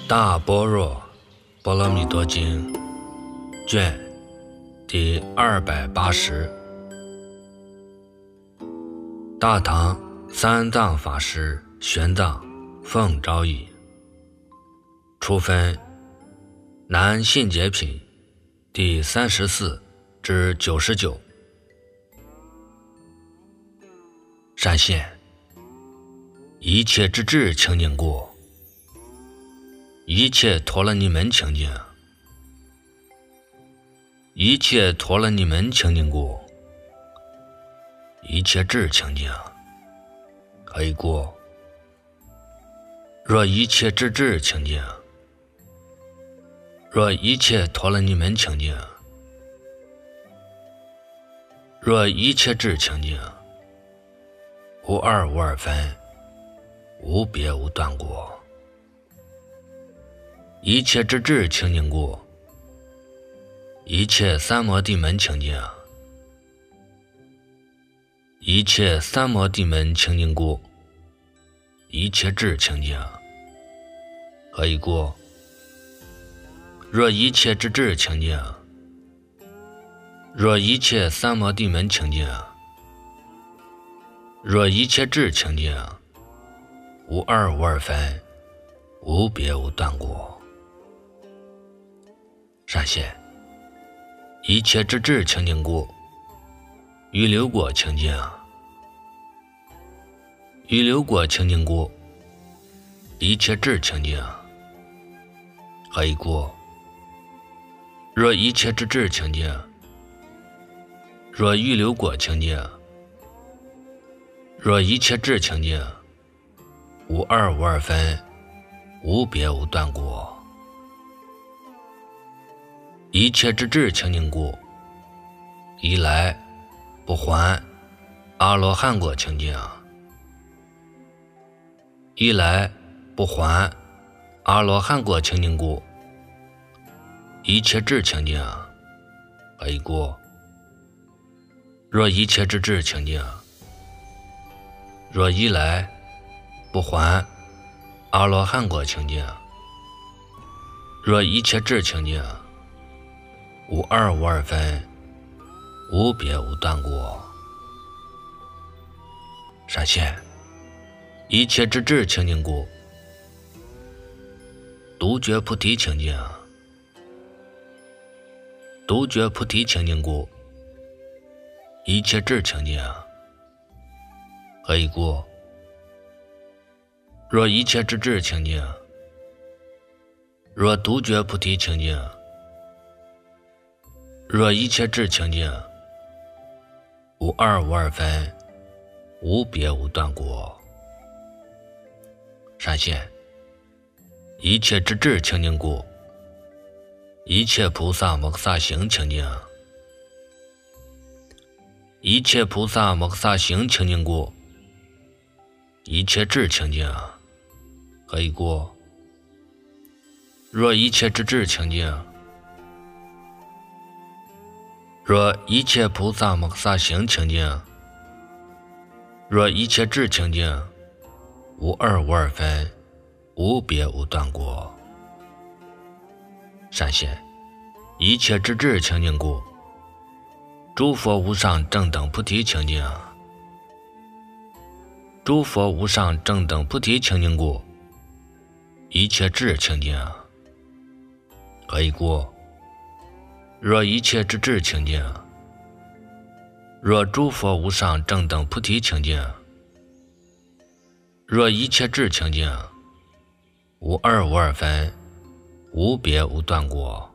大般若波罗蜜多经卷第280，大唐三藏法师玄奘奉诏译，初分南信解品第34至99。善现一切之智清净故，一切陀罗尼门清净，一切陀罗尼门清净故，一切智清净，可以故。若一切之智清净，若一切陀罗尼门清净，若一切智清净，无二无二分，无别无断过。一切之智清净故，一切三摩地门清净，一切三摩地门清净故，一切智清净，何以故？若一切之智清净，若一切三摩地门清净，若一切智清净，无二无二分，无别无断过。善现一切之智清净故，预流果清净，预流果清净故，一切智清净，何以故？若一切之智清净，若预流果清净，若一切智清净，无二无二分，无别无断过。一切之智清净故，一来不还阿罗汉果清净，一来不还阿罗汉果清净故，一切智清净，何以故？若一切之智清净，若一来不还阿罗汉果清净，若一切智清净，无二无二分，无别无断过。善现一切之智清净故，独觉菩提清净，独觉菩提清净故，一切智清净，何以故？若一切之智清净，若独觉菩提清净，若一切智清净，无二无二分，无别无断过。善现一切之智清净故，一切菩萨摩诃萨行清净，一切菩萨摩诃萨行清净故，一切智清净，何以故？若一切之智清净，若一切菩萨摩诃萨行清净，若一切智清净，无二无二分，无别无断过。善现一切之智清净故，诸佛无上正等菩提清净，诸佛无上正等菩提清净故，一切智清净，何以故？若一切之智清净，若诸佛无上正等菩提清净，若一切智清净，无二无二分，无别无断过。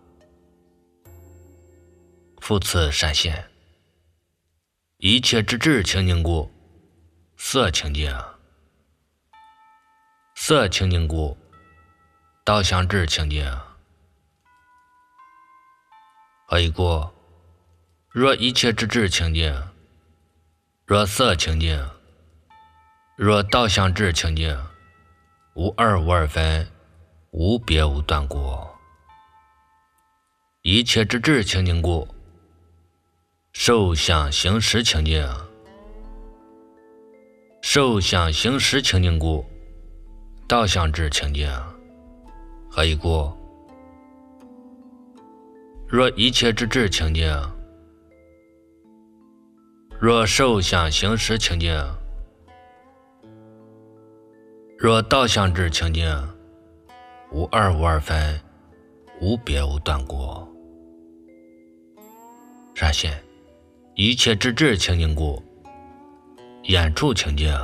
复次善现一切之智清净故，色清净，色清净故，道相智清净，何以故？若一切之智清净，若色清净，若道相智清净，无二无二分，无别无断过。一切之智清净故，受想行识清净，受想行识清净故，道相智清净， 何以故？若一切之智清净，若受想行识清净，若道相智清净，无二无二分，无别无断过。闪现一切之智清净故，眼处清净，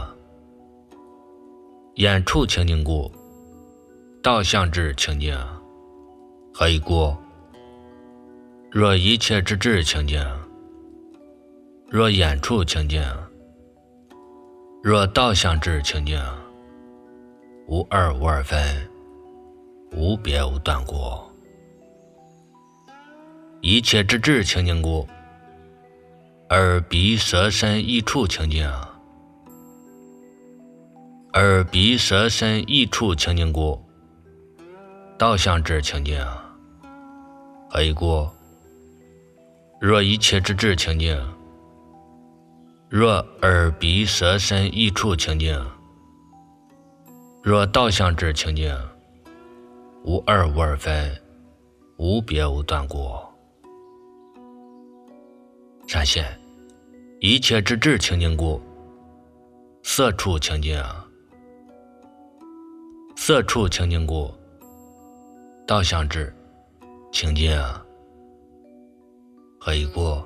眼处清净故，道相智清净。何以故？若一切之智清净，若眼处清净，若道相智清净，无二无二分，无别无断过。一切之智清净故，耳鼻舌身意处清净，耳鼻舌身意处清净故，道相智清净。何以故？若一切之智清净，若耳鼻舌身意处清净，若道相智清净，无二无二分，无别无断过。闪现一切之智清净故，色处清净，色处清净故，道相智清净。何以故？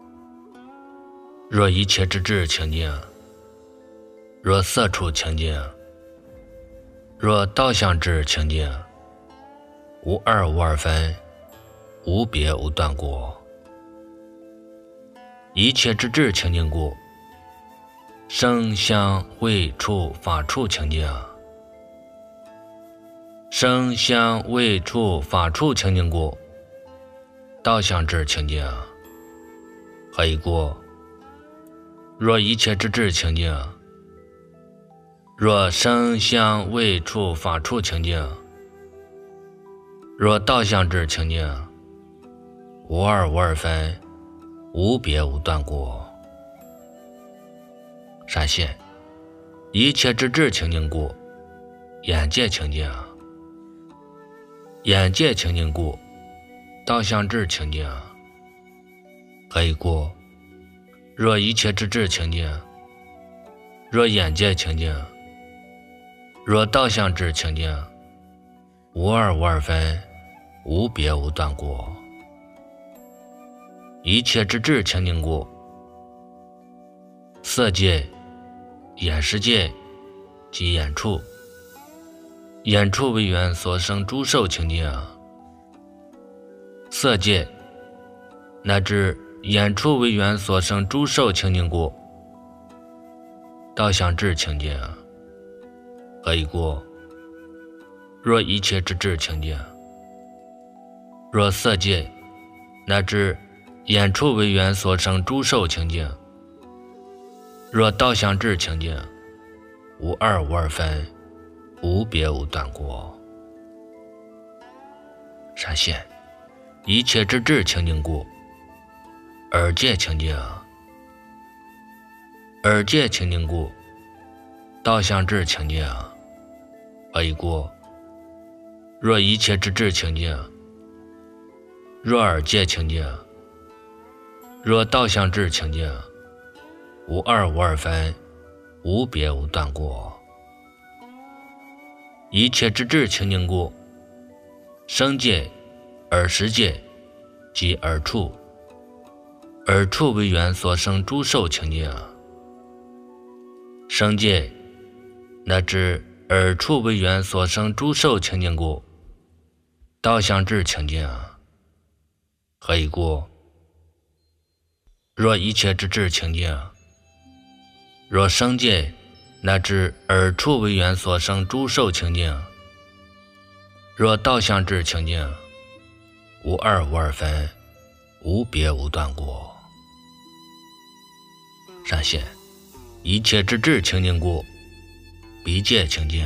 若一切之智清净，若色处清净，若道相智清净，无二无二分，无别无断过。一切之智清净故，声香味触法处清净，声香味触法处清净故，道相智清净。何以故？若一切之智清净，若声香味触法处清净，若道相智清净，无二无二分，无别无断过。闪现一切之智清净故，眼界清净，眼界清净故，道相智清净。何以故？若一切之智清净，若眼界清净，若道相智清净，无二无二分，无别无断过。一切之智清净故，色界、眼识界及眼处，眼处为缘所生诸受清净，色界乃至眼处为缘所生诸受清净故，道相智清净。何以故？若一切之智清净，若色界乃至眼处为缘所生诸受清净，若道相智清净，无二无二分，无别无断过。闪现一切之智清净故，耳界清净，耳界清净故，道相智清净。何以故？若一切之智清净，若耳界清净，若道相智清净，无二无二分，无别无断过。一切之智清净故，声界、耳识界及耳处，耳处为缘所生诸受清净，声界乃至耳处为缘所生诸受清净故，道相智清净。何以故？若一切之智清净，若声界乃至耳处为缘所生诸受清净，若道相智清净，无二无二分，无别无断过。闪现一切之智清净故，鼻界清净，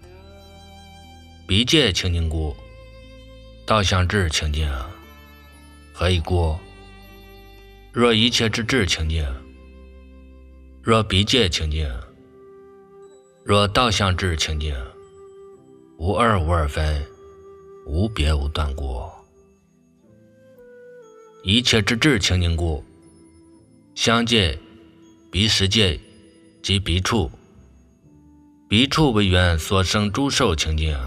鼻界清净故，道相智清净。何以故？若一切之智清净，若鼻界清净，若道相智清净，无二无二分， 无别无断过。一切之智清净故，相界、彼世界及彼处，彼处为缘所生诸受清净。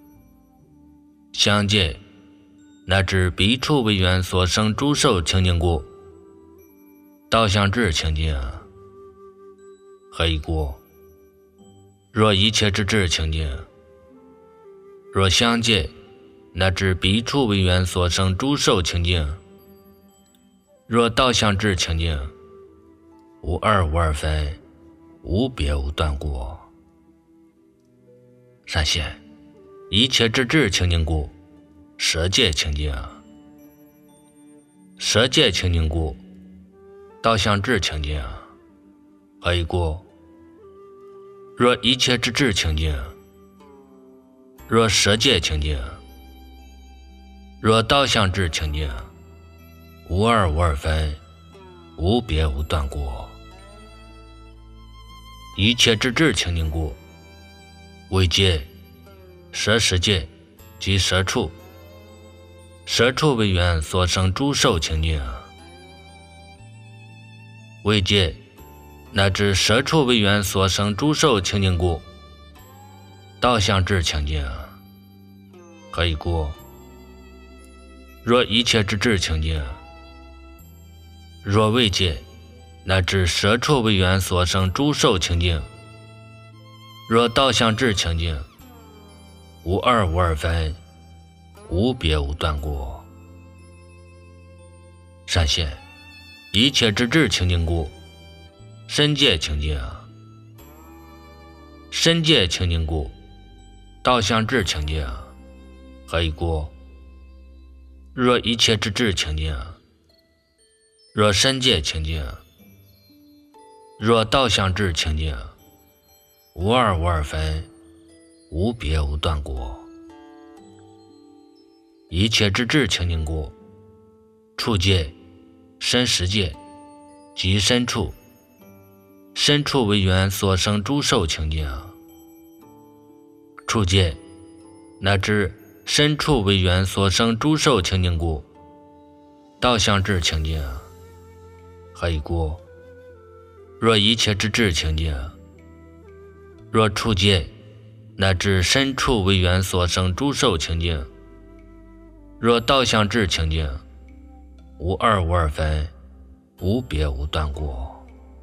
相界乃至彼处为缘所生诸受清净故，道相智清净。何以故？若一切之智清净，若相界乃至彼处为缘所生诸受清净，若道相智清净，无二无二分，无别无断过。善现一切之智清净故，舍界清净。舍界清净故，道相智清净。何以故？若一切之智清净，若舍界清净，若道相智清净，无二无二分，无别无断过。一切之智清净故，为界、舍世界及舍处，舍处为缘所生诸受清净。为界乃至舍处为缘所生诸受清净故，道相智清净。何以故？若一切之智清净，若为界乃至舍处为缘所生诸受清净，若道相智清净，无二无二分，无别无断过。善现一切之智清净故，身界清净。身界清净故，道相智清净。何以故？若一切之智清净，若身界清净，若道相智清净，无二无二分，无别无断过。一切之智清净故，处界、身实界及身处，身处为缘所生诸受清净。处界乃至身处为缘所生诸受清净故，道相智清净。何以故？若一切之智清净，若处界乃至身处为缘所生诸受清净，若道相智清净，无二无二分，无别无断过。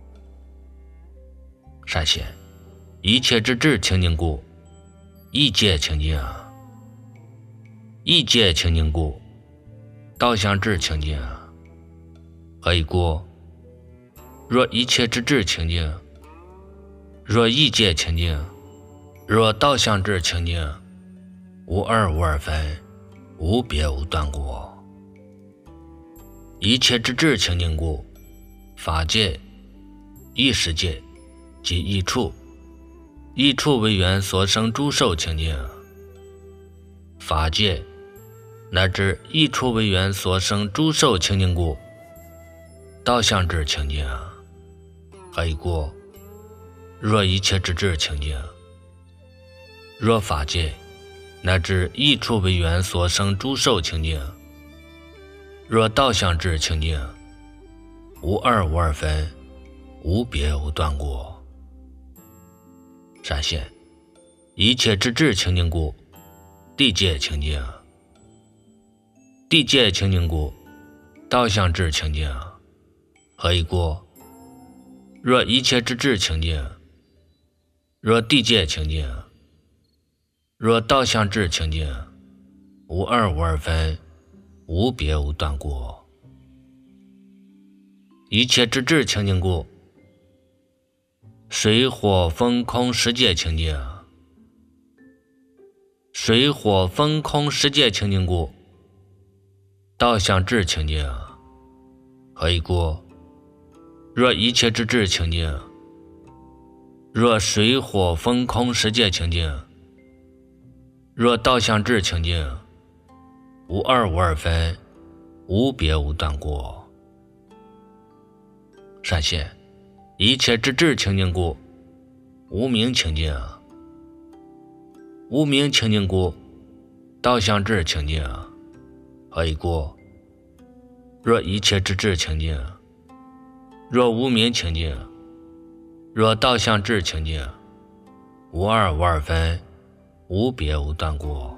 善现一切之智清净故，意界清净。意界清净故，道相智清净。何以故？若一切之智清净，若意界清净，若道相智清净，无二无二分，无别无断过。一切之智清净故，法界、意识界及意处，意处为缘所生诸受清净。法界乃至意处为缘所生诸受清净故，道相智清净。何以故？若一切之智清净，若法界乃至意处为缘所生诸受清净，若道相智清净，无二无二分，无别无断过。善现一切之智清净故，地界清净。地界清净故，道相智清净。何以故？若一切之智清净，若地界清净，若道相智清净，无二无二分，无别无断过。一切之智清净故，水火风空十界清净。水火风空十界清净故，道相智清净。何以故？若一切之智清净，若水火风空十界清净，若道相智清净，无二无二分，无别无断过。善现一切之智清净故，无明清净。无明清净故， 道相知清净，何以故？若一切之智清净，若无明清净，若道相知清净，无二无二分，无别无断故。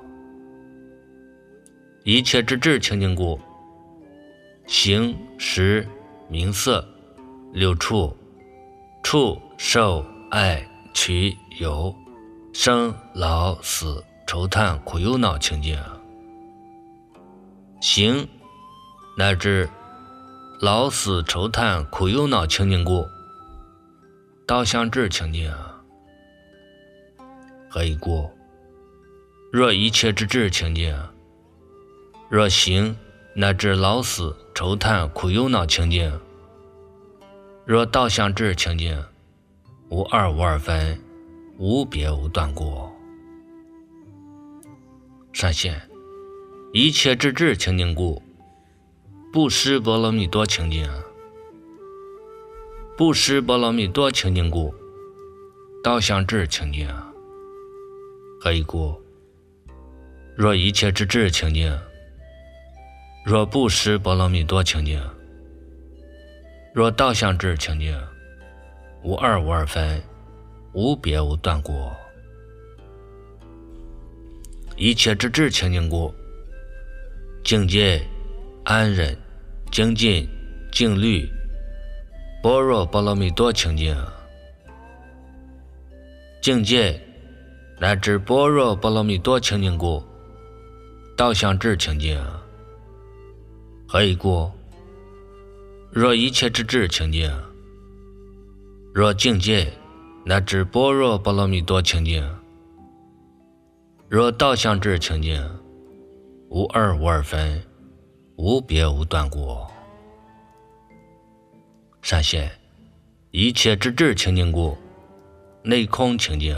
一切之智清净故，形识名色六处，触受爱取有生老死愁叹苦忧恼清净。形乃至老死愁叹苦忧恼清净故，道相知清净，何以故？若一切之智清净，若形乃至老死愁叹苦忧恼清净，若道相知清净，无二无二分，无别无断故。善现一切之智清净故，不识波罗蜜多清净，不识波罗蜜多清净故，道相知清净，何以故？若一切之智清净，若不识波罗蜜多清净，若道相知清净，无二无二分，无别无断故。一切之智清净故，境界安忍精进静虑般若波罗蜜多清净，境界乃至般若波罗蜜多清净故，道相知清净，何以故？若一切之智清净，若境界乃至般若波罗蜜多清净，若道相知清净，无二无二分，无别无断故。善现一切之智清净故，内空清净，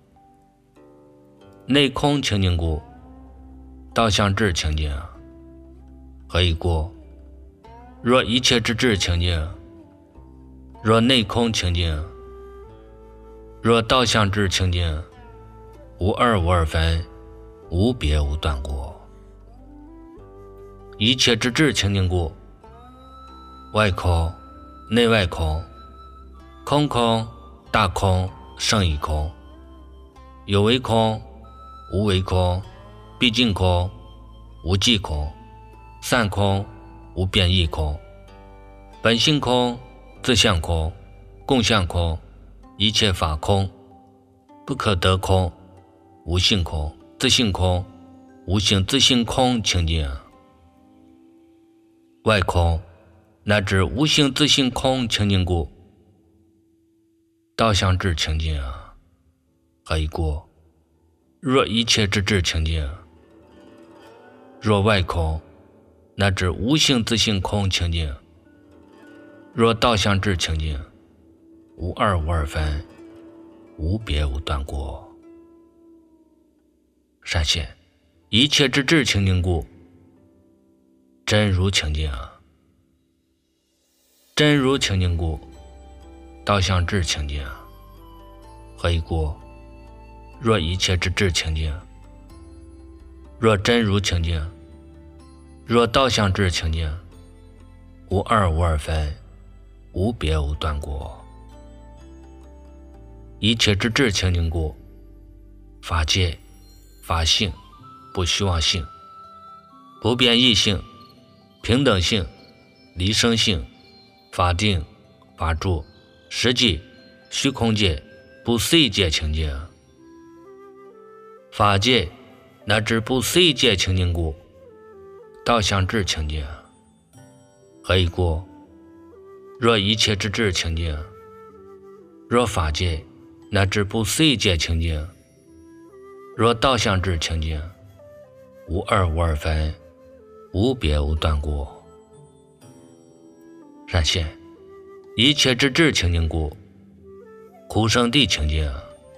内空清净故，道相知清净，何以故？若一切之智清净，若内空清净，若道相知清净，无二无二分，无别无断故。一切之智清净故，外空内外空，空空大空胜一空，有为空无为空，毕竟空无际空，散空无变异空，本性空自相空共相空，一切法空不可得空，无性空自性空无性自性空清净。外空乃至无性自性空清净故，道相知清净，何以故？若一切之智清净，若外空乃至无性自性空清净，若道相知清净，无二无二分，无别无断故。善现一切之智清净故，真如清净，真如清净故，道相知清净，何以故？若一切之智清净，若真如清净，若道相知清净，无二无二分，无别无断故。一切之智清净故，法界法性不虚妄性，不变异性，平等性，离生性，法定法住实际虚空界不思议界清净。法界乃至不思议界清净故，道相知清净，何以故？若一切之智清净，若法界乃至不思议界清净，若道相知清净，无二无二分，无别无断故。善现一切之智清净故，苦生地清净，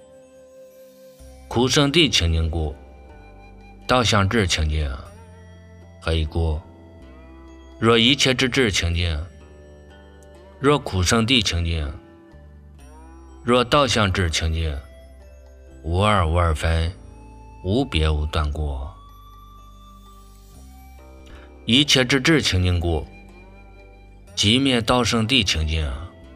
苦生地清净故，道相知清净，何以故？若一切之智清净，若苦生地清净，若道相知清净，无二无二分，无别无断故。 一切之智清净故，即灭道生地清净。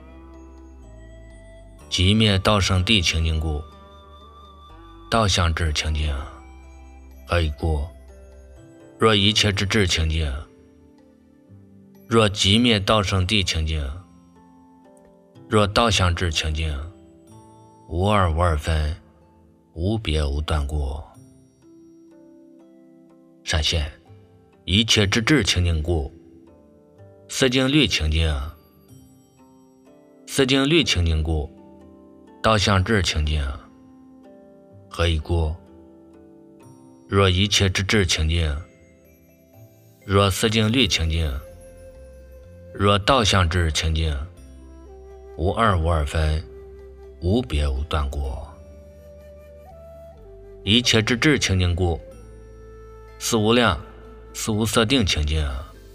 即灭道生地清净故，道相智清净。何以故？若一切之智清净，若即灭道生地清净，若道相智清净，无二无二分，无别无断故。闪现一切之智清净故，四境律清净。四境律清净故，道相智清净。何以故？若一切之智清净，若四境律清净，若道相智清净，无二无二分，无别无断故。一切之智清净故，四无量四无色定清净。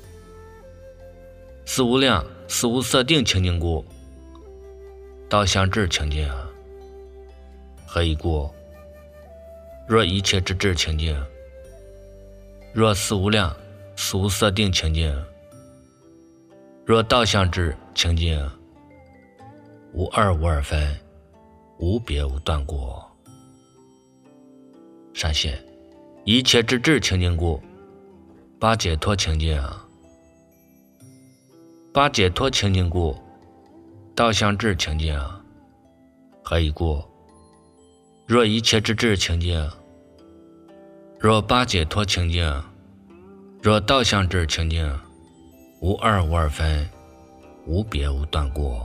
四无量四无色定清净故，道相智清净。何以故？若一切之智清净，若四无量四无色定清净，若道相智清净，无二无二分，无别无断故。闪现一切之智清净故，八解脱清净。八解脱清净故，道相智清净。何以故？若一切之智清净，若八解脱清净，若道相智清净，无二无二分，无别无断故。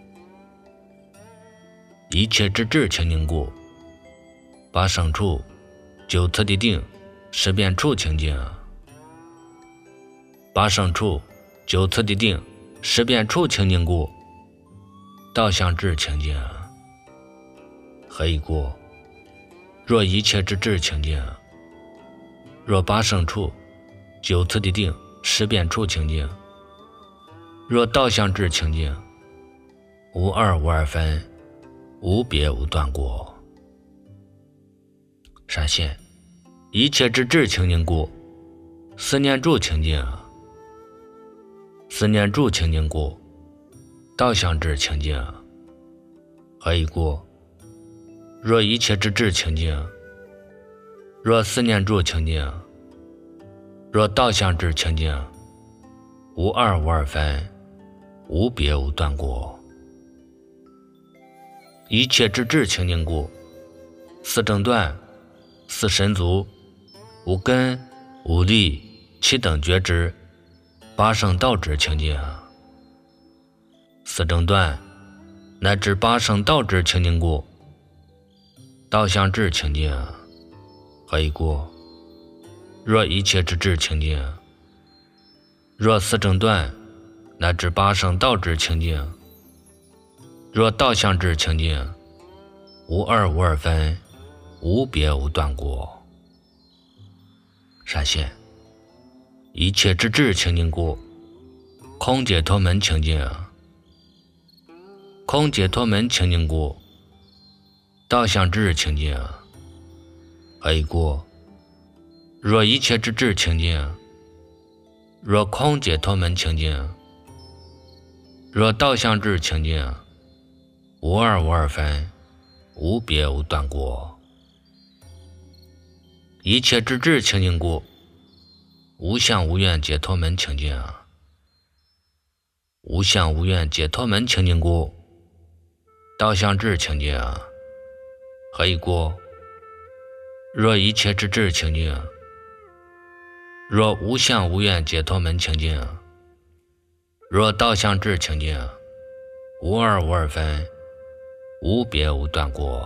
一切之智清净故，八胜处九次第定十遍处清净。八胜处九次第定十遍处清净故，道相智清净。何以故？若一切之智清净，若八胜处九次第定十遍处清净，若道相智清净，无二无二分，无别无断故。闪现一切之智清净故，思念住清净。思念住清净故，道相智清净。何以故？若一切之智清净，若思念住清净，若道相智清净，无二无二分，无别无断故。一切之智清净故，四正断四神足无根无力七等觉知八圣道智清净。四正断乃至八圣道智清净故，道相智清净。何以故？若一切之智清净，若四正断乃至八圣道智清净，若道相智清净，无二无二分，无别无断故。闪现一切之智清净故，空解脱门清净。空解脱门清净故，道相智清净。何以故？若一切之智清净，若空解脱门清净，若道相智清净，无二无二分，无别无断故。一切之智清净故，无相无愿解脱门清净。无相无愿解脱门清净故，道相智清净。何以故？若一切之智清净，若无相无愿解脱门清净，若道相智清净，无二无二分，无别无断故。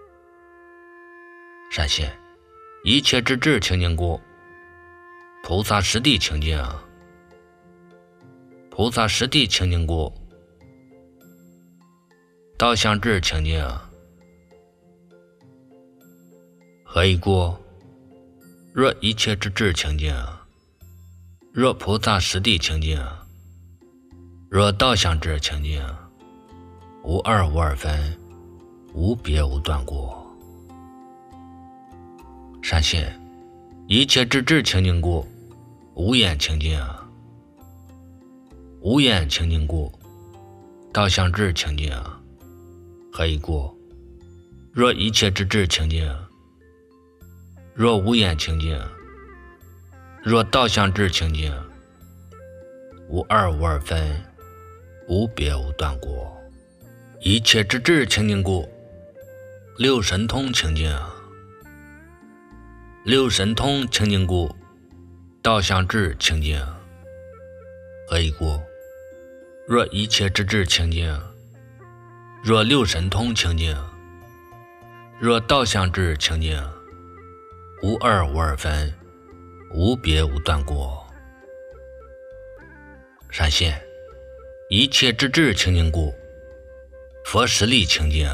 闪现一切之智清净故，菩萨实地清净。菩萨实地清净故，道相智清净。何以故？若一切之智清净，若菩萨实地清净，若道相智清净，无二无二分，无别无断故。闪现一切之智清净故， 无眼清净啊，无眼清净故，道相智清净啊。何以故？若一切之智清净，若无眼清净，若道相智清净，无二无二分，无别无断过。一切之智清净故，六神通清净啊。六神通清净故，道相智清净。何以故？若一切之智清净，若六神通清净，若道相智清净，无二无二分，无别无断过。闪现一切之智清净故，佛实力清净。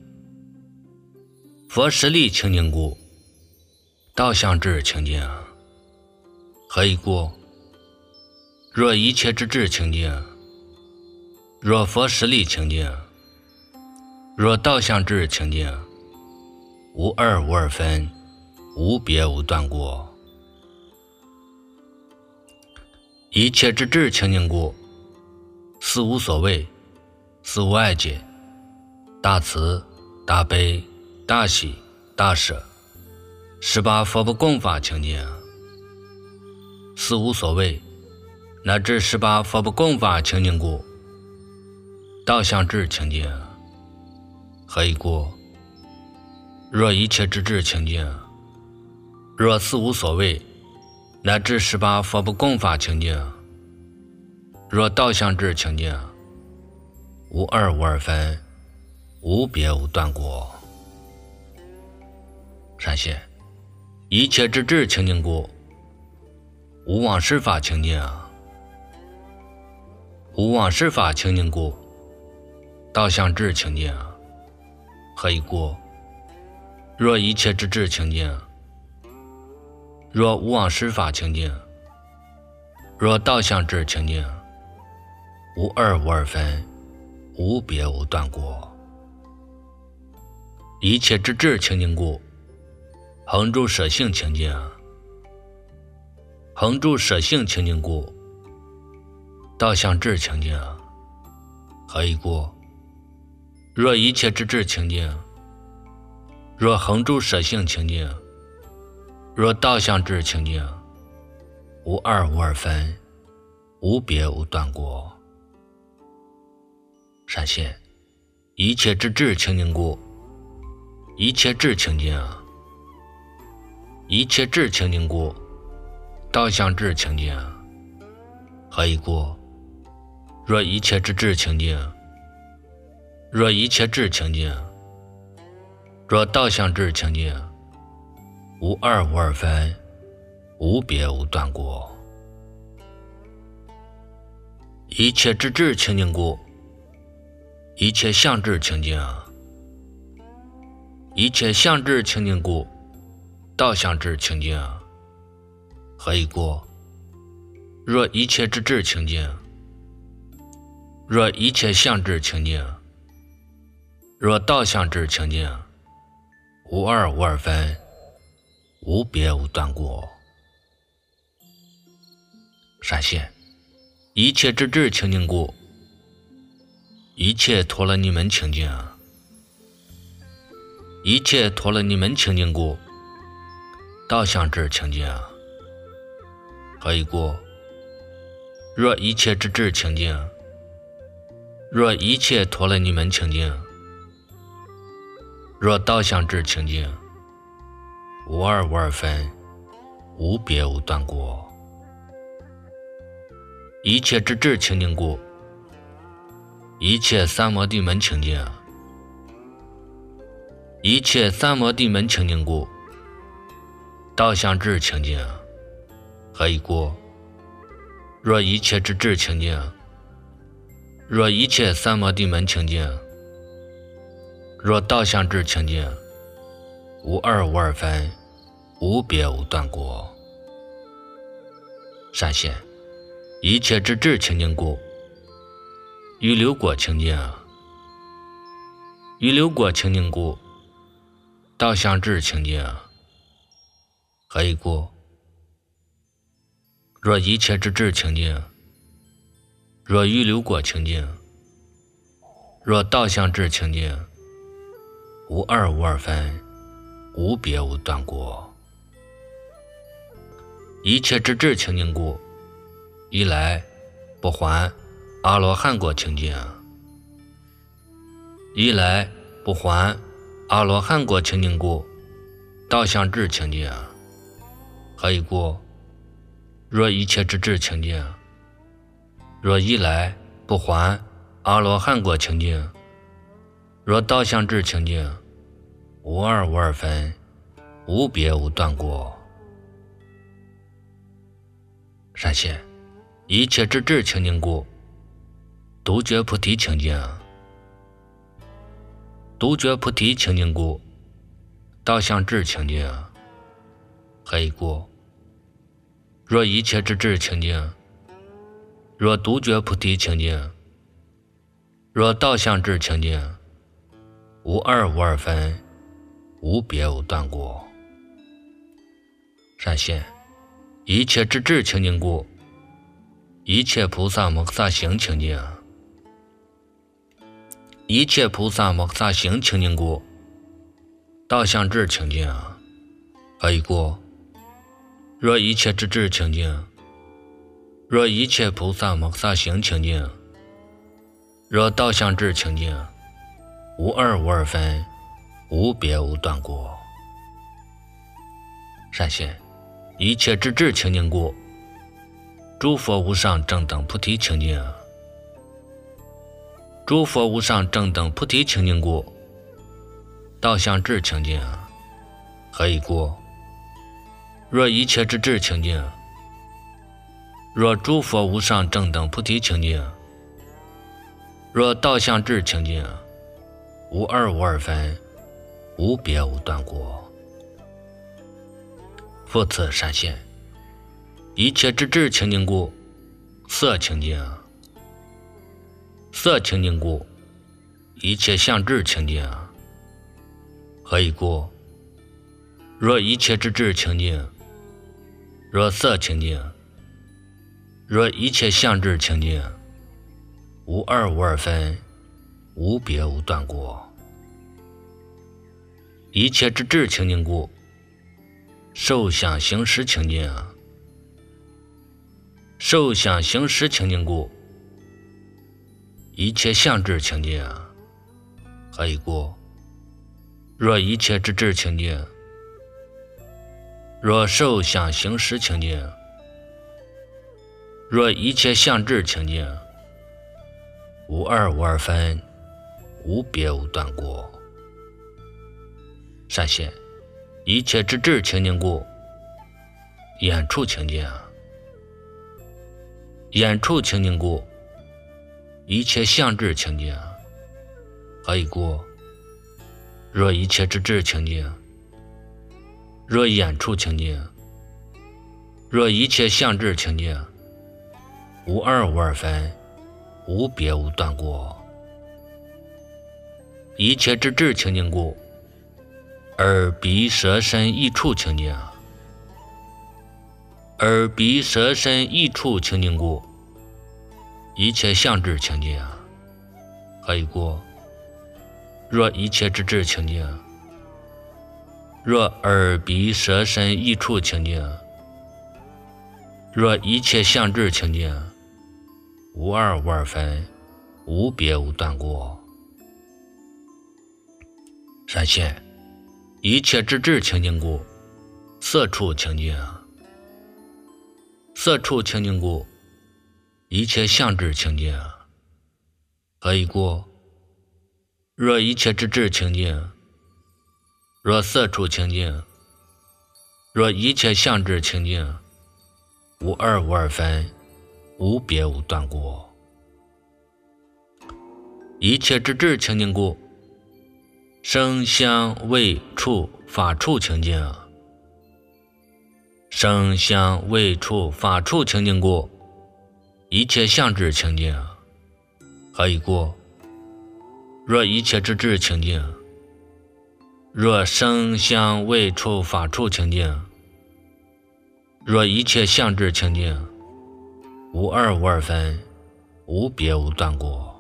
佛实力清净故，道相智清净。何以故？若一切之智清净，若佛实力清净，若道相智清净，无二无二分，无别无断过。一切之智清净故，四无所谓，四无碍解，大慈大悲大喜大舍，18佛不共法清净。四无所谓乃至18佛不共法清净故，道相智清净。何以故？若一切之智清净，若四无所谓乃至18佛不共法清净，若道相智清净，无二无二分，无别无断过。闪现一切之智清净故，无往事法清净。无往事法清净故，道相智清净。何以故？若一切之智清净，若无往事法清净，若道相智清净，无二无二分，无别无断过。一切之智清净故，恒住舍性清净。恒住舍性清净故，道相智清净。何以故？若一切之智清净，若恒住舍性清净，若道相智清净，无二无二分，无别无断过。闪现一切之智清净故，一切智清净。一切智清净故，道相智清净。何以故？若一切之智清净，若一切智清净，若道相智清净，无二无二分，无别无断过。一切之智清净故，一切相智清净。一切相智清净故，道相智清净。何以故？若一切之智清净，若一切相智清净，若道相智清净，无二无二分，无别无断过。闪现一切之智清净故，一切陀罗尼门清净。一切陀罗尼门清净故，道相智清净。何以故？若一切之智清净，若一切陀罗尼门清净，若道相智清净，无二无二分，无别无断过。一切之智清净故，一切三摩地门清净。一切三摩地门清净故，道相智清净。何以故？若一切之智清净，若一切三摩地门清净，若道相智清净，无二无二分，无别无断过。闪现一切之智清净故，于流果清净。于流果清净故，道相智清净。何以故？ 若一切之智清净，若预流过清净，若道相智清净，无二无二分，无别无断过。一切之智清净故，一来不还阿罗汉果清净，一来不还阿罗汉果清净故，道相智清净。何以故？若一切之智清净，若一来不还阿罗汉果清净，若道相智清净，无二无二分，无别无断过。善现一切之智清净故，独觉菩提清净，独觉菩提清净故，道相智清净。何以故？若一切之智清净，若独觉菩提清净，若道相智清净，无二无二分，无别无断过。善现一切之智清净故，一切菩萨摩诃萨行清净，一切菩萨摩诃萨行清净故，道相智清净。何以故？若一切之智清净，若一切菩萨摩诃萨行清净，若道相智清净，无二无二分，无别无断过。善现一切之智清净故，诸佛无上正等菩提清净，诸佛无上正等菩提清净故，道相智清净。何以故？若一切之智清净，若诸佛无上正等菩提清净，若道相智清净，无二无二分，无别无断过。复次善现一切之智清净故，色清净，色清净故，一切相智清净。何以故？若一切之智清净，若色清净，若一切相智清净，无二无二分，无别无断过。一切之智清净故，受想行识清净，受想行识清净故，一切相智清净。何以故？若一切之智清净，若受想行识清净，若一切相智清净，无二无二分，无别无断过。善现一切之智清净故，眼处清净，眼处清净故，一切相智清净。何以故？若一切之智清净，若眼处清净，若一切相智清净，无二无二分，无别无断过。一切之智清净故，耳鼻舌身意处清净，耳鼻舌身意处清净故，一切相智清净。何以故？若一切之智清净，若耳鼻舌身意处清净，若一切相智清净，无二无二分，无别无断过。善现一切之智清净故，色处清净，色处清净故，一切相智清净。何以故？若一切之智清净，若色处清净，若一切相智清净，无二无二分，无别无断过。一切之智清净故，声香味触法处清净，声香味触法处清净故，一切相智清净。何以故？若一切之智清净，若声香味触法处清净，若一切相智清净， 无二无二分，无别无断过。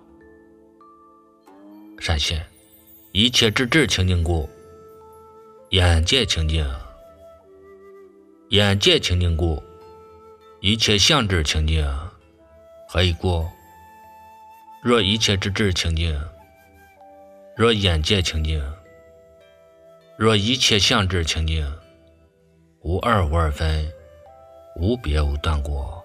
闪现一切之智清净故，眼界清净，眼界清净故，一切相智清净。何以故？若一切之智清净，若眼界清净，若一切相智清净，无二无二分，无别无断过。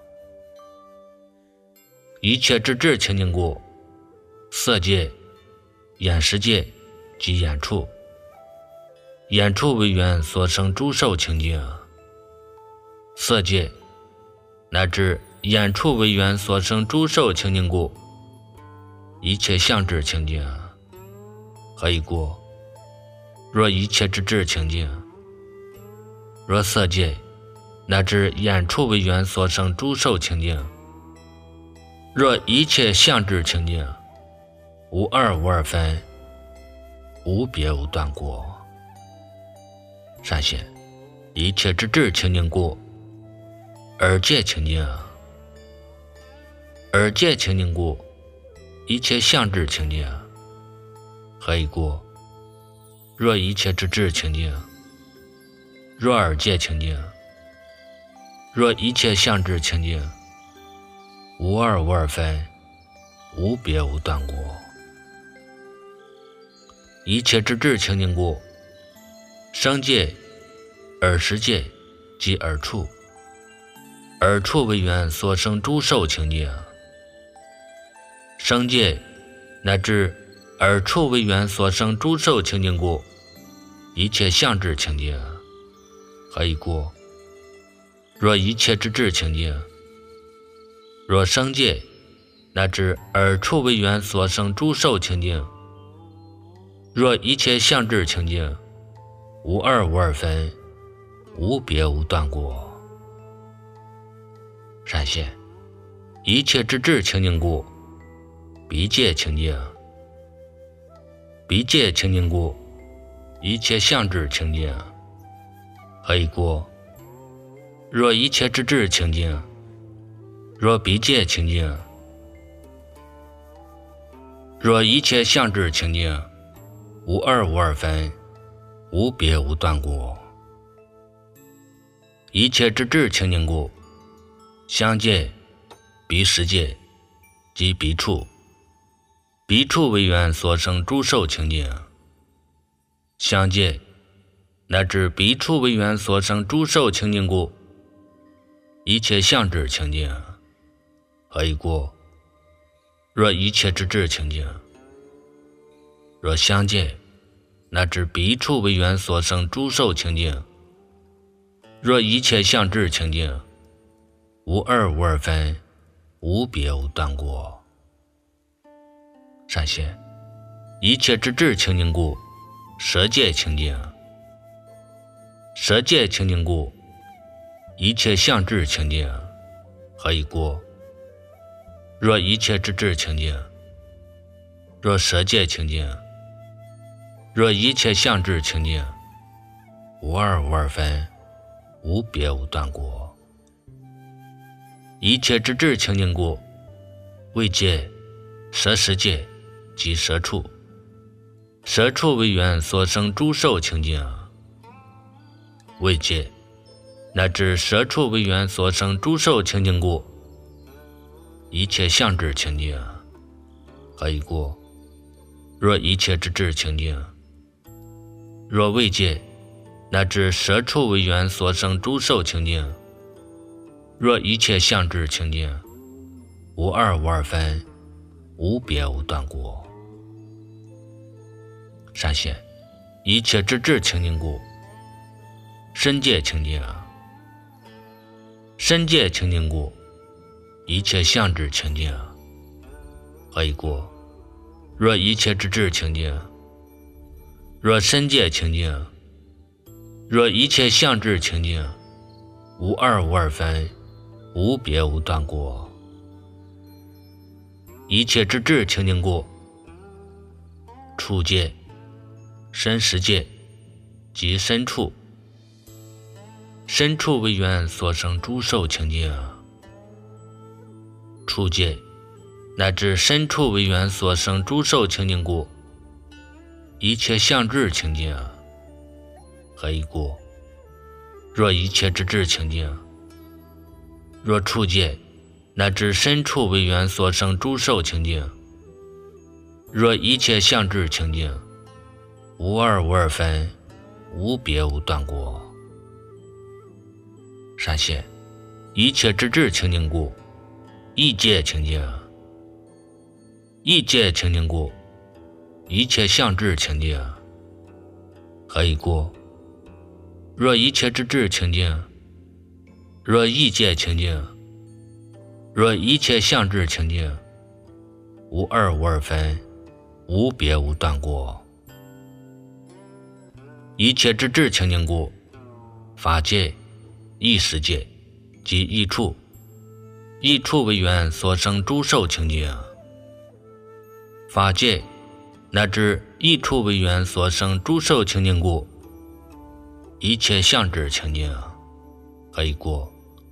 一切之智清净故，色界、眼识界及眼处，眼处为缘所生诸受清净，色界乃至眼处为缘所生诸受清净故，一切相智清净。何以故？若一切之智清净，若色界乃至眼处为缘所生诸受清净，若一切相智清净，无二无二分，无别无断过。闪现一切之智清净故，耳界清净，耳界清净故，一切相智清净。何以故？若一切之智清净，若耳界清净，若一切相智清净，无二无二分，无别无断过。一切之智清净故，声界、耳识界及耳处，耳处为缘所生诸受清净，声界乃至耳处为缘所生诸受清净故，一切相智清净。何以故？若一切之智清净，若声界乃至耳处为缘所生诸受清净，若一切相智清净，无二无二分，无别无断过。闪现一切之智清净故，鼻界清净，鼻界清净故，一切相智清净。何以故？若一切之智清净，若鼻界清净，若一切相智清净，无二无二分，无别无断过。一切之智清净故，香界、鼻识界及鼻处，鼻处为缘所生诸受清净，香界乃至鼻处为缘所生诸受清净故，一切相智清净。何以故？若一切之智清净，若香界乃至鼻处为缘所生诸受清净，若一切相智清净，无二无二分，无别无断过。闪现一切之智清净故，舌界清净，舌界清净故，一切相智清净。何以故？若一切之智清净，若舌界清净，若一切相智清净，无二无二分，无别无断过。一切之智清净故，味界、舌识界及舌处，舌处为缘所生诸受清净，味界乃至舌处为缘所生诸受清净故，一切相智清净。何以故？若一切之智清净，若味界乃至舌处为缘所生诸受清净，若一切相智清净，无二无二分，无别无断过。闪现一切之智清净故，身界清净，身界清净故，一切相智清净。何以故？若一切之智清净，若身界清净，若一切相智清净，无二无二分，无别无断过。一切之智清净故，触界、身识界及身处，身处为缘所生诸受清净， 处界乃至身处为缘所生诸受清净故，一切相智清净何以故？若一切之智清净，若处界乃至身处为缘所生诸受清净，若一切相智清净，无二无二分，无别无断过。善现一切之智清净故，意界清净；意界清净故，一切相智清净。何以故？若一切之智清净，若意界清净，若一切相智清净，无二无二分，无别无断过。一切之智清净故，法界、意识界及意处，意处为缘所生诸受清净。法界乃至意处为缘所生诸受清净故，一切相智清净。何以故？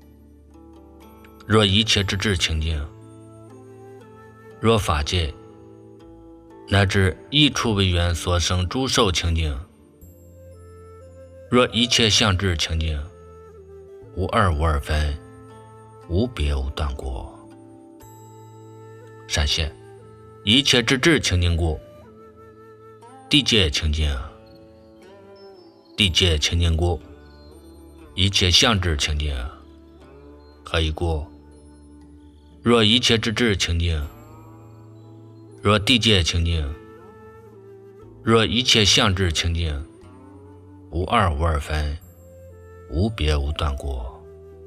若一切之智清净，若法界乃至意处为缘所生诸受清净，若一切相智清净，无二无二分，无别无断过。善现一切之智清净故，地界清净；地界清净故，一切相智清净。何以故？若一切之智清净，若地界清净，若一切相智清净，无二无二分，无别无断过。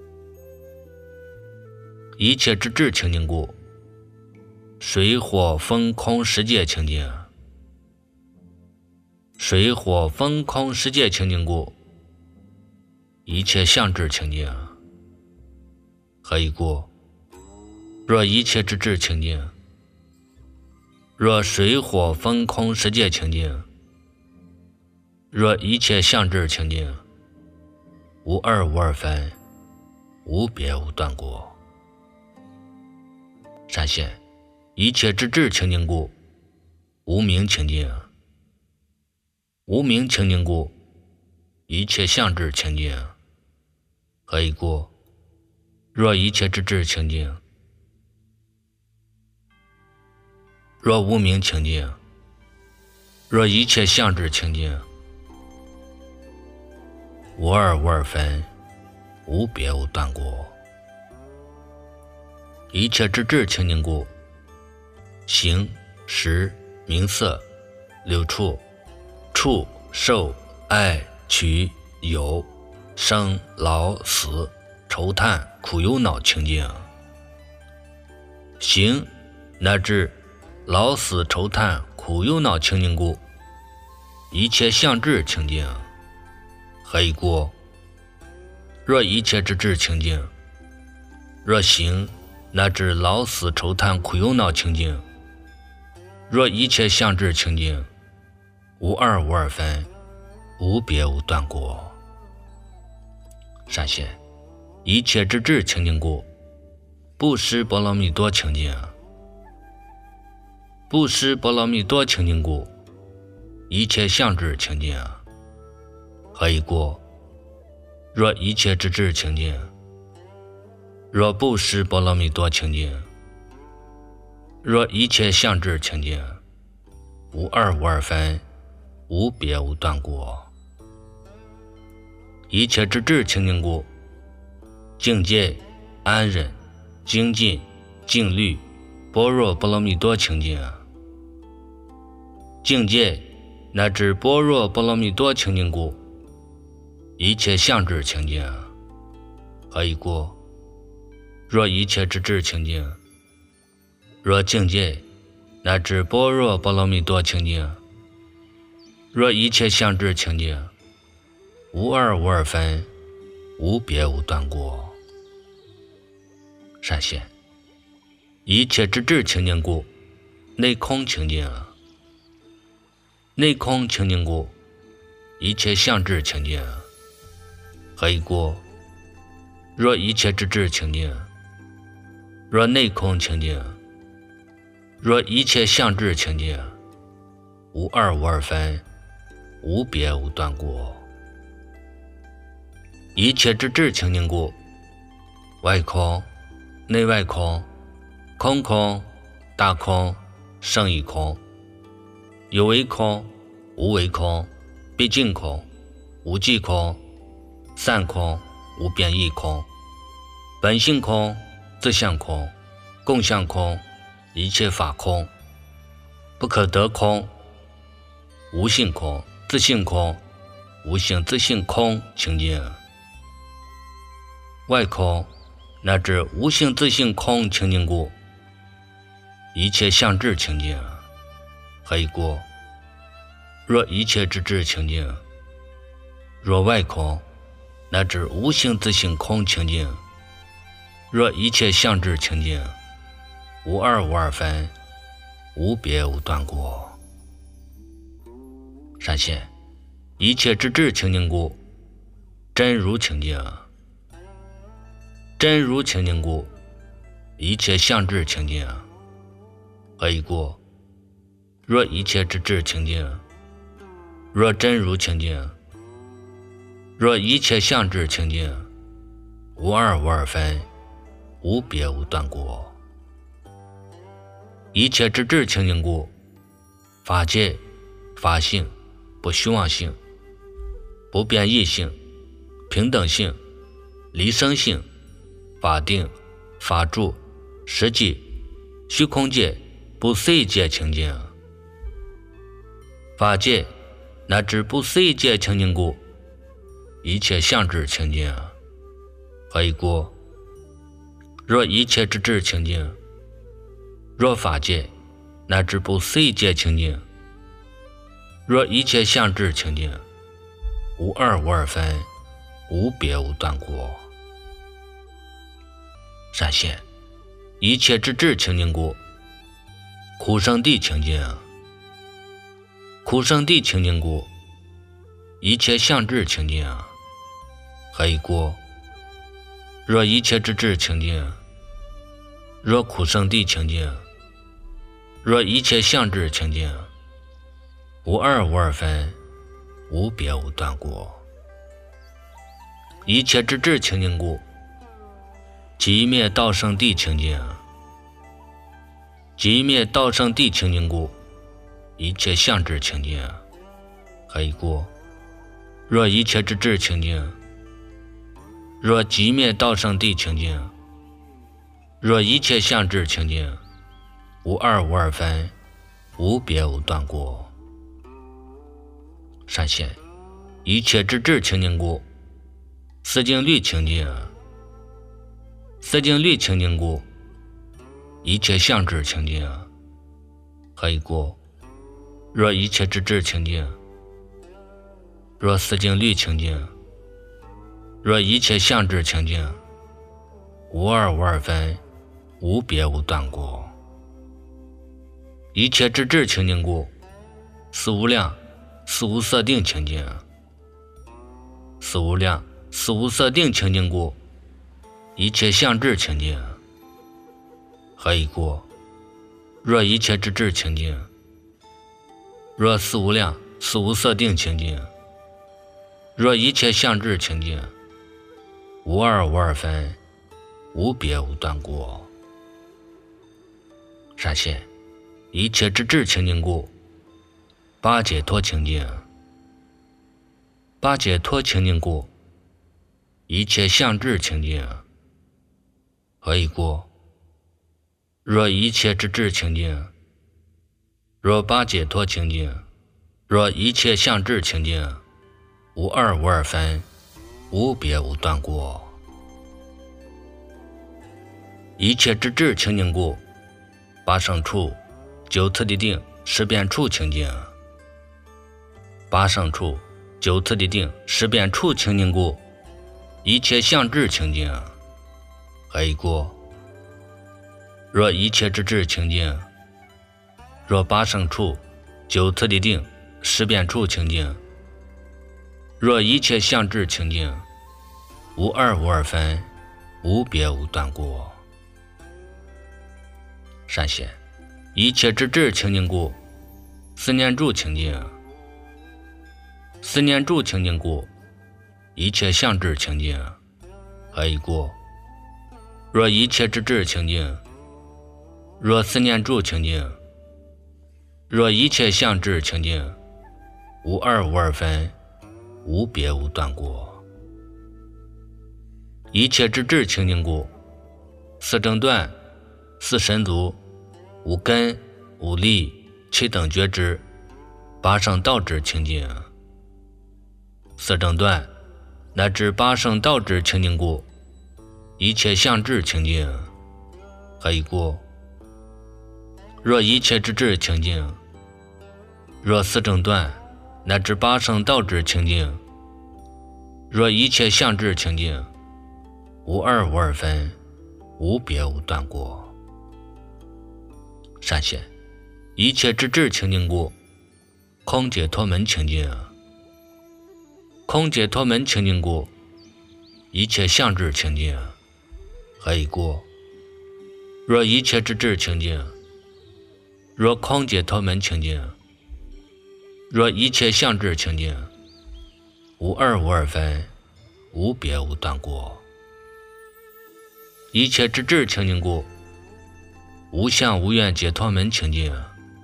一切之智清净故，水火风空十界清净；水火风空十界清净故，一切相智清净。何以故？若一切之智清净，若水火风空十界清净，若一切相智清净，无二无二分，无别无断过。善现一切之智清净故，无明清净；无明清净故，一切相智清净。何以故？若一切之智清净，若无明清净，若一切相智清净，无二无二分，无别无断过。一切之智清净故，形、识、名色、六处、触、受、爱、取、有、生、老、死、愁叹、苦忧恼清净。形乃至老死愁叹苦忧恼清净故，一切相智清净。何以故？若一切之智清净，若形乃至老死愁叹苦忧恼清净，若一切相智清净，无二无二分，无别无断过。善现一切之智清净故，布施波罗蜜多清净；布施波罗蜜多清净故，一切相智清净。何以故？若一切之智清净，若布施波罗蜜多清净，若一切相智清净，无二无二分，无别无断过。一切之智清净故，境界、安忍、精进、静虑、般若波罗蜜多清净。境界乃至般若波罗蜜多清净故，一切相智清净。何以故？若一切之智清净，若境界乃至般若波罗蜜多清净，若一切相智清净，无二无二分，无别无断过。善现一切之智清净故，内空清净；内空清净故，一切相智清净。何以故？若一切之智清净， 若内空清净，若一切相知清净，无二无二分，无别无断故。一切之智清净故，外空、内外空、空空、大空、胜义空，有为空、无为空、毕竟空、无际空、散空、无变异空、本性空、自相空、共相空、一切法空、不可得空、无性空、自性空、无性自性空清净。外空乃至无性自性空清净故，一切相知清净。何以故？若一切之智清净，若外空乃至无性自性空清净，若一切相知清净，无二无二分，无别无断故。善现一切之智清净故，真如清净。真如清净故，一切相知清净。何以故？若一切之智清净，若真如清净，若一切相知清净，无二无二分，无别无断故。一切之智清净故，法界、法性、不虚妄性、不变异性、平等性、离生性、法定、法住、实际、虚空界、不随界清净。法界乃至不随界清净故，一切相知清净。何以故？若一切之智清净，若法界乃至不随界清净，若一切相知清净，无二无二分，无别无断故。善现一切之智清净故，苦生地清净。苦生地清净故，一切相知清净。何以故？若一切之智清净，若苦生地清净，若一切相知清净，无二无二分，无别无断故。一切之智清净故，即灭道生地清净。即灭道生地清净故，一切相知清净。何以故？若一切之智清净，若即灭道生地清净，若一切相知清净，无二无二分，无别无断故。善现一切之智清净故，四境律清净。四境律清净故，一切相知清净。何以故？若一切之智清净，若四境律清净，若一切相知清净，无二无二分，无别无断故。一切之智清净故，四无量、四无色定清净。四无量、四无色定清净故，一切相知清净。何以故？若一切之智清净，若四无量、四无色定清净，若一切相知清净，无二无二分，无别无断故。善现一切之智清净故，八解脱清净。八解脱清净故，一切相知清净。何以故？若一切之智清净，若八解脱清净，若一切相知清净，无二无二分，无别无断故。一切之智清净故，八胜处、九次第定、十变处清净。八胜处、九次第定、十变处清净故，一切相知清净。何以故？若一切之智清净，若八胜处、九次第定、十变处清净，若一切相知清净，无二无二分，无别无断故。 善显一切之智清净故，思念住清净；思念住清净故，一切相智清净。何以故？若一切之智清净，若思念住清净，若一切相智清净，无二无二分，无别无断过。一切之智清净故，四正断，四神足，无根无力，七等觉知，八圣道智清净。四正断乃至八圣道智清净故，一切相智清净。何以故？若一切之智清净，若四正断乃至八圣道智清净，若一切相智清净，无二无二分，无别无断过。善显一切之智清净故，空解脱门清净。空解脱门清净故，一切相智清净。何以故？若一切之智清净，若空解脱门清净，若一切相智清净，无二无二分，无别无断过。一切之智清净故，无相无愿解脱门清净。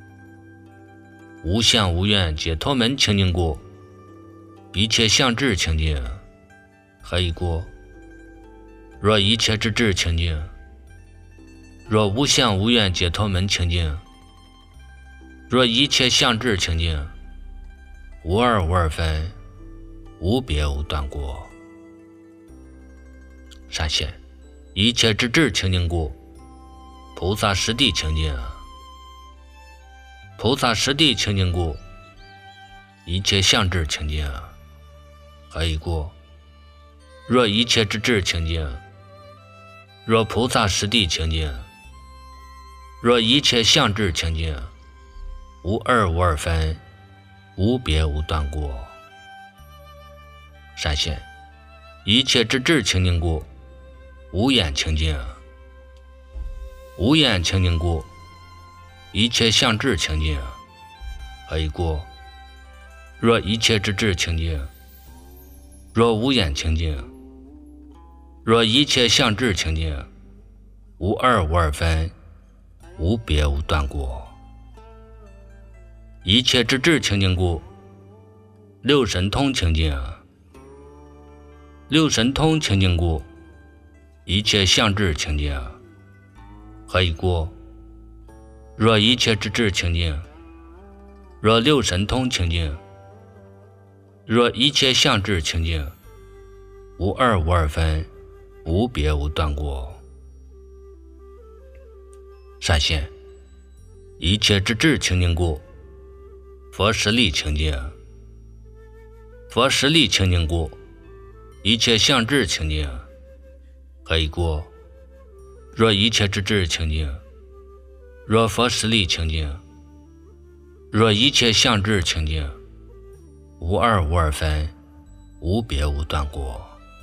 无相无愿解脱门清净故，一切相智清净。何以故？若一切之智清净，若无相无愿解脱门清净，若一切相智清净，无二无二分，无别无断过。善显一切之智清净故，菩萨实地清净。菩萨实地清净故，一切相智清净。何以故？若一切之智清净，若菩萨实地清净，若一切相智清净，无二无二分，无别无断过。善显一切之智清净故，无眼清净。无眼清净故，一切相智清净。何以故？若一切之智清净，若无眼清净，若一切相智清净，无二无二分，无别无断过。一切之智清净故，六神通清净。六神通清净故，一切相智清净。何以故？若一切之智清净，若六神通清净，若一切相智清净，无二无二分，无别无断过。善显一切之智清净故，佛实力清净。佛实力清净故，一切相智清净。何以故？若一切之智清净，若佛实力清净，若一切相智清净，无二无二分，无别无断过。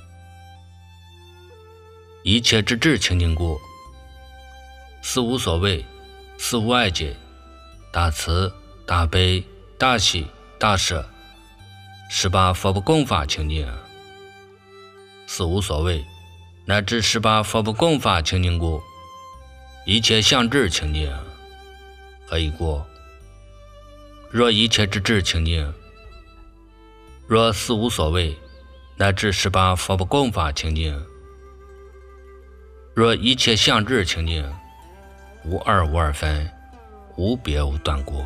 一切之智清净故，四无所谓，四无碍解，大慈大悲大喜大舍，18佛不共法清净。四无所谓乃至18佛不共法清净故，一切相智清净。何以故？若一切之智清净，若四无所谓乃至18佛不共法清净，若一切相智清净，无二无二分，无别无断过。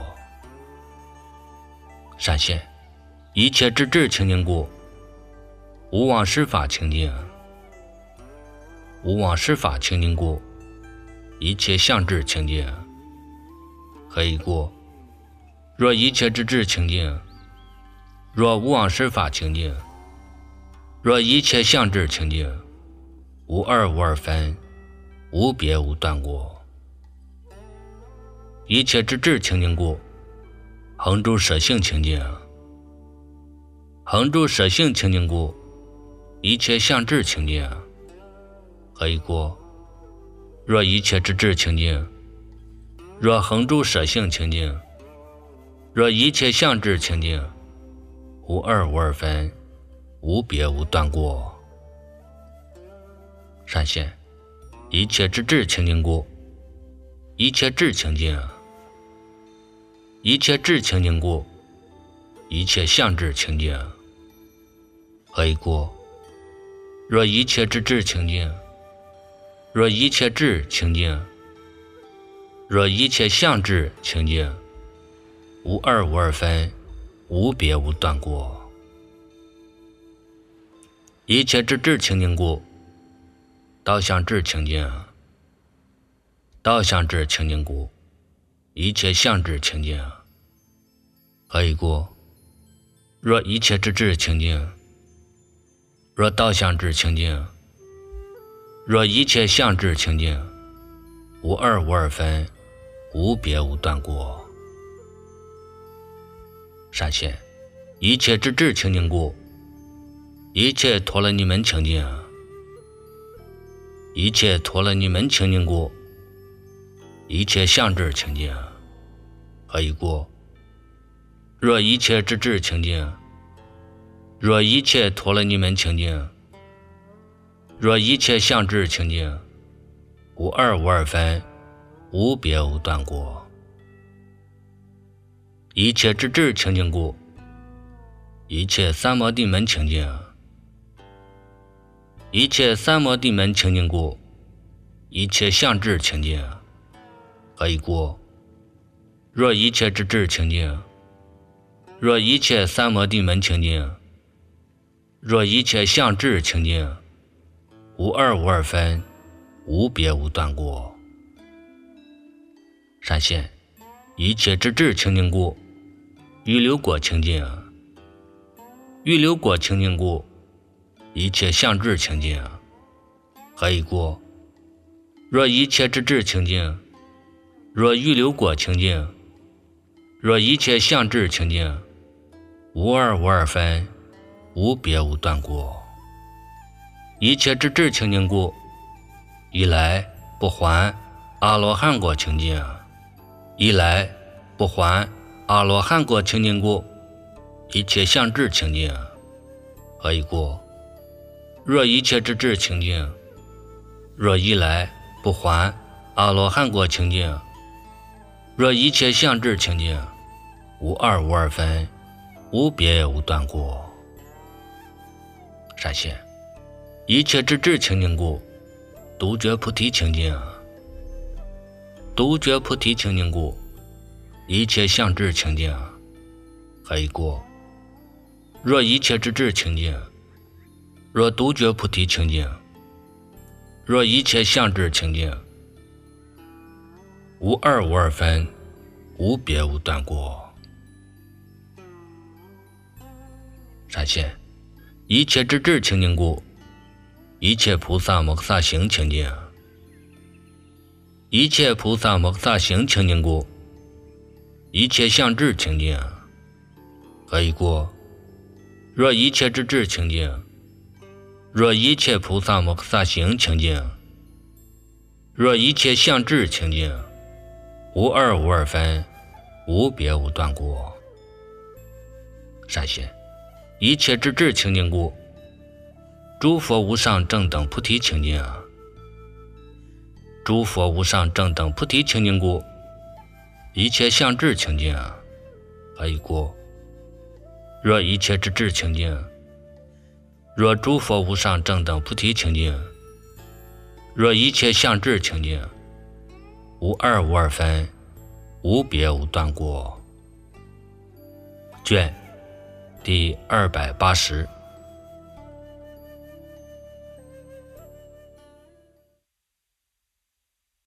善显一切之智清净故，无往事法清净。无往事法清净故，一切相智清净。何以故？若一切之智清净，若无往事法清净，若一切相智清净，无二无二分，无别无断过。一切之智清净故，恒住舍性清净。恒住舍性清净故，一切相智清净。何以故？若一切之智清净， 若恒住舍性清净，若一切相智清净，无二无二分，无别无断过。善现一切之智清净故，一切智清净，一切智清净故，一切相智清净。何以故？若一切之智清净，若一切智清净，若一切相智清净，无二无二分，无别无断过。一切之智清净故，道相智清净，道相智清净故，一切相智清净。何以故？若一切之智清净，若道相智清净，若一切相智清净，无二无二分，无别无断过。善现一切之智清净故，一切陀罗尼门清净，一切陀罗尼门清净故，一切相智清净。何以故？若一切之智清净，若一切陀罗尼门清净，若一切相智清净，无二无二分，无别无断过。一切之智清净故，一切三摩地门清净，一切三摩地门清净故，一切相智清净。何以故？若一切之智清净，若一切三摩地门清净，若一切相智清净，无二无二分，无别无断过。善现一切之智清净故，预流果清净，预流果清净故，一切相智清净。何以故？若一切之智清净，若预流果清净，若一切相智清净，无二无二分，无别无断过。一切之智清净故，一来不还阿罗汉果清净，一来不还阿罗汉果清净故，一切相智清净。何以故？若一切之智清净，若一来不还阿罗汉果清净，若一切相智清净，无二无二分，无别无断过。善现一切之智清净故，独觉菩提清净，独觉菩提清净故，一切相智清净。何以故？若一切之智清净，若独觉菩提清净，若一切相智清净，无二无二分，无别无断过。善现一切之智清净故，一切菩萨摩诃萨行清净，一切菩萨摩诃萨行清净故，一切相智清净。何以故？若一切之智清净，若一切菩萨摩诃萨行清净，若一切相智清净，无二无二分，无别无断过。善现一切之智清净故，诸佛无上正等菩提清净，诸佛无上正等菩提清净故，一切相智清净。何以故？若一切之智清净，若诸佛无上正等菩提清净，若一切相智清净，无二无二分，无别无断过。卷第280。